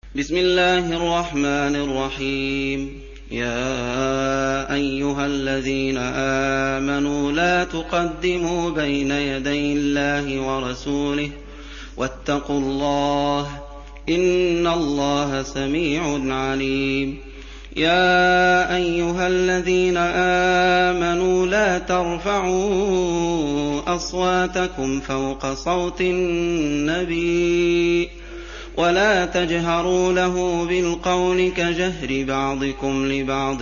بسم الله الرحمن الرحيم. يا أيها الذين آمنوا لا تقدموا بين يدي الله ورسوله واتقوا الله إن الله سميع عليم. يا أيها الذين آمنوا لا ترفعوا أصواتكم فوق صوت النبي ولا تجهروا له بالقول كجهر بعضكم لبعض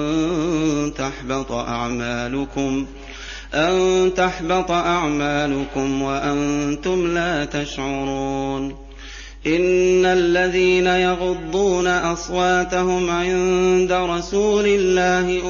أن تحبط أعمالكم وأنتم لا تشعرون. إن الذين يغضون أصواتهم عند رسول الله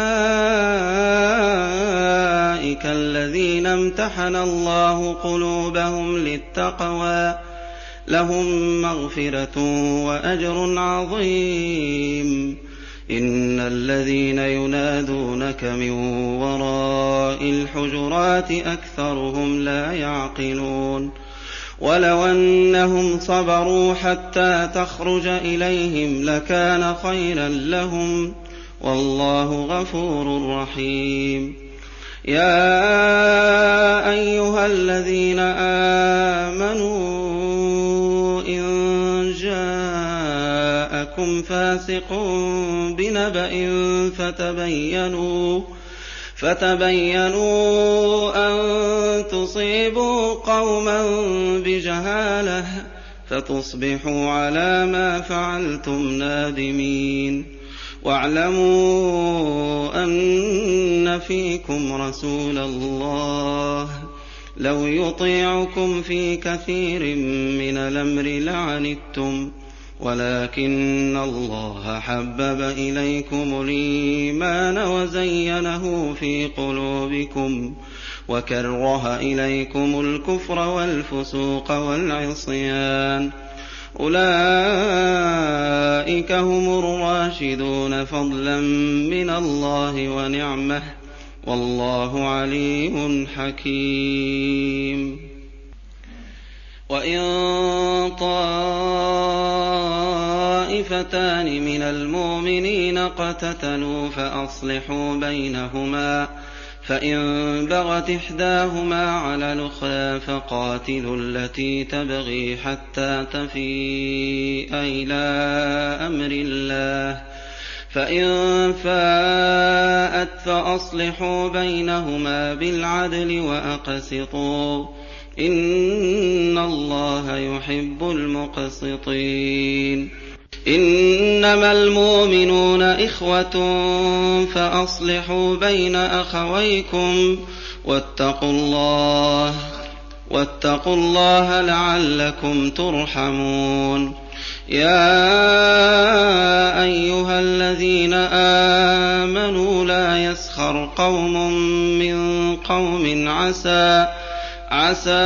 أولئك الذين امتحن الله قلوبهم للتقوى لهم مغفرة وأجر عظيم. إن الذين ينادونك من وراء الحجرات أكثرهم لا يعقلون. ولو أنهم صبروا حتى تخرج إليهم لكان خيرا لهم والله غفور رحيم. يا أيها الذين آمنوا إن جاءكم فاسق بنبأ فتبينوا أن تصيبوا قوما بجهالة فتصبحوا على ما فعلتم نادمين. واعلموا أن فيكم رسول الله لو يطيعكم في كثير من الأمر لعنتم ولكن الله حبب إليكم الإيمان وزينه في قلوبكم وكره إليكم الكفر والفسوق والعصيان أولئك هم الراشدون فضلا من الله ونعمه والله عليم حكيم. وإن طائفتان من المؤمنين اقتتلوا فأصلحوا بينهما فإن بغت إحداهما على الأخرى فقاتلوا التي تبغي حتى تفيء إلى أمر الله فإن فاءت فأصلحوا بينهما بالعدل وأقسطوا إن الله يحب المقسطين. إنما المؤمنون إخوة فأصلحوا بين أخويكم واتقوا الله لعلكم ترحمون. يا أيها الذين آمنوا لا يسخر قوم من قوم عسى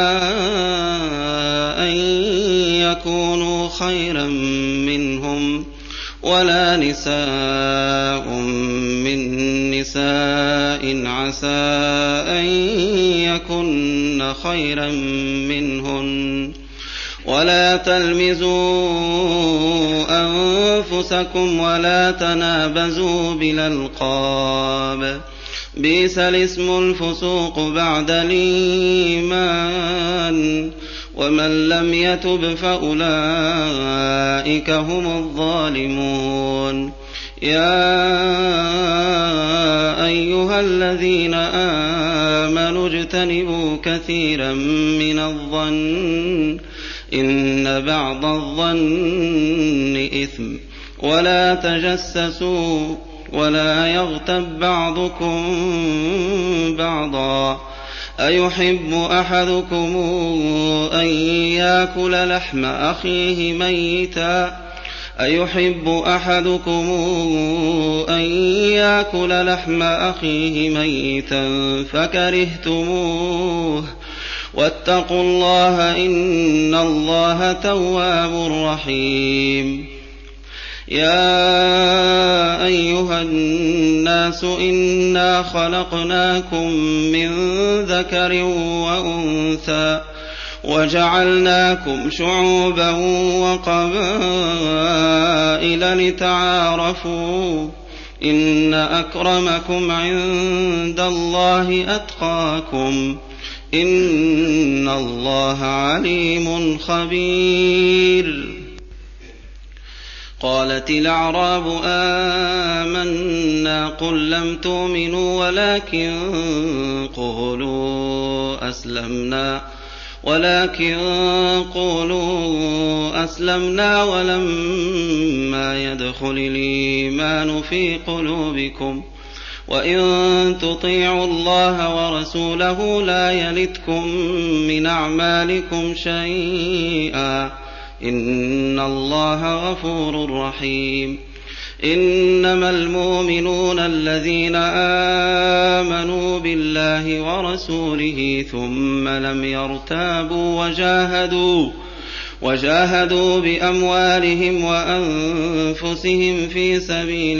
أن يكونوا خيرا منهم ولا نساء من نساء عسى أن يكن خيرا منهن ولا تلمزوا أنفسكم ولا تنابزوا بالألقاب بئس الاسم الفسوق بعد الإيمان ومن لم يتب فأولئك هم الظالمون. يا أيها الذين آمنوا اجتنبوا كثيرا من الظن إن بعض الظن إثم ولا تجسسوا ولا يغتب بعضكم بعضا أيحب أحدكم أن يأكل لحم أخيه ميتا فكرهتموه واتقوا الله إن الله تواب رحيم. يا أيها الناس إنا خلقناكم من ذكر وجعلناكم شعوبا وقبائل لتعارفوا إن أكرمكم عند الله أتقاكم إن الله عليم خبير. قالت الأعراب آمنا قل لم تؤمنوا ولكن قولوا أسلمنا ولما يدخل الإيمان في قلوبكم وإن تطيعوا الله ورسوله لا يلتكم من أعمالكم شيئا إن الله غفور رحيم. إنما المؤمنون الذين آمنوا بالله ورسوله ثم لم يرتابوا وجاهدوا بأموالهم وأنفسهم في سبيل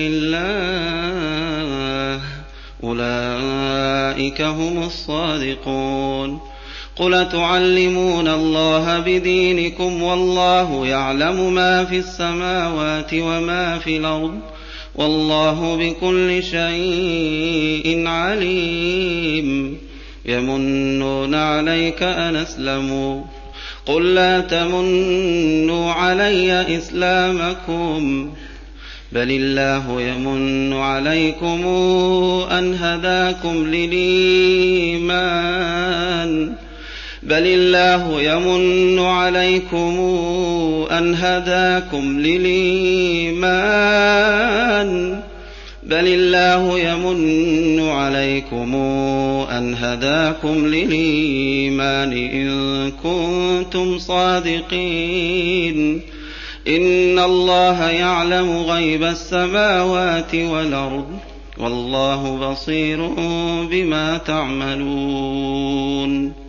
الله أولئك هم الصادقون. قل تعلمون الله بدينكم والله يعلم ما في السماوات وما في الأرض والله بكل شيء عليم. يمنون عليك أن أسلموا قل لا تمنوا علي إسلامكم بل الله يمن عليكم أن هداكم للإيمان إن كنتم صادقين. إن الله يعلم غيب السماوات والأرض والله بصير بما تعملون.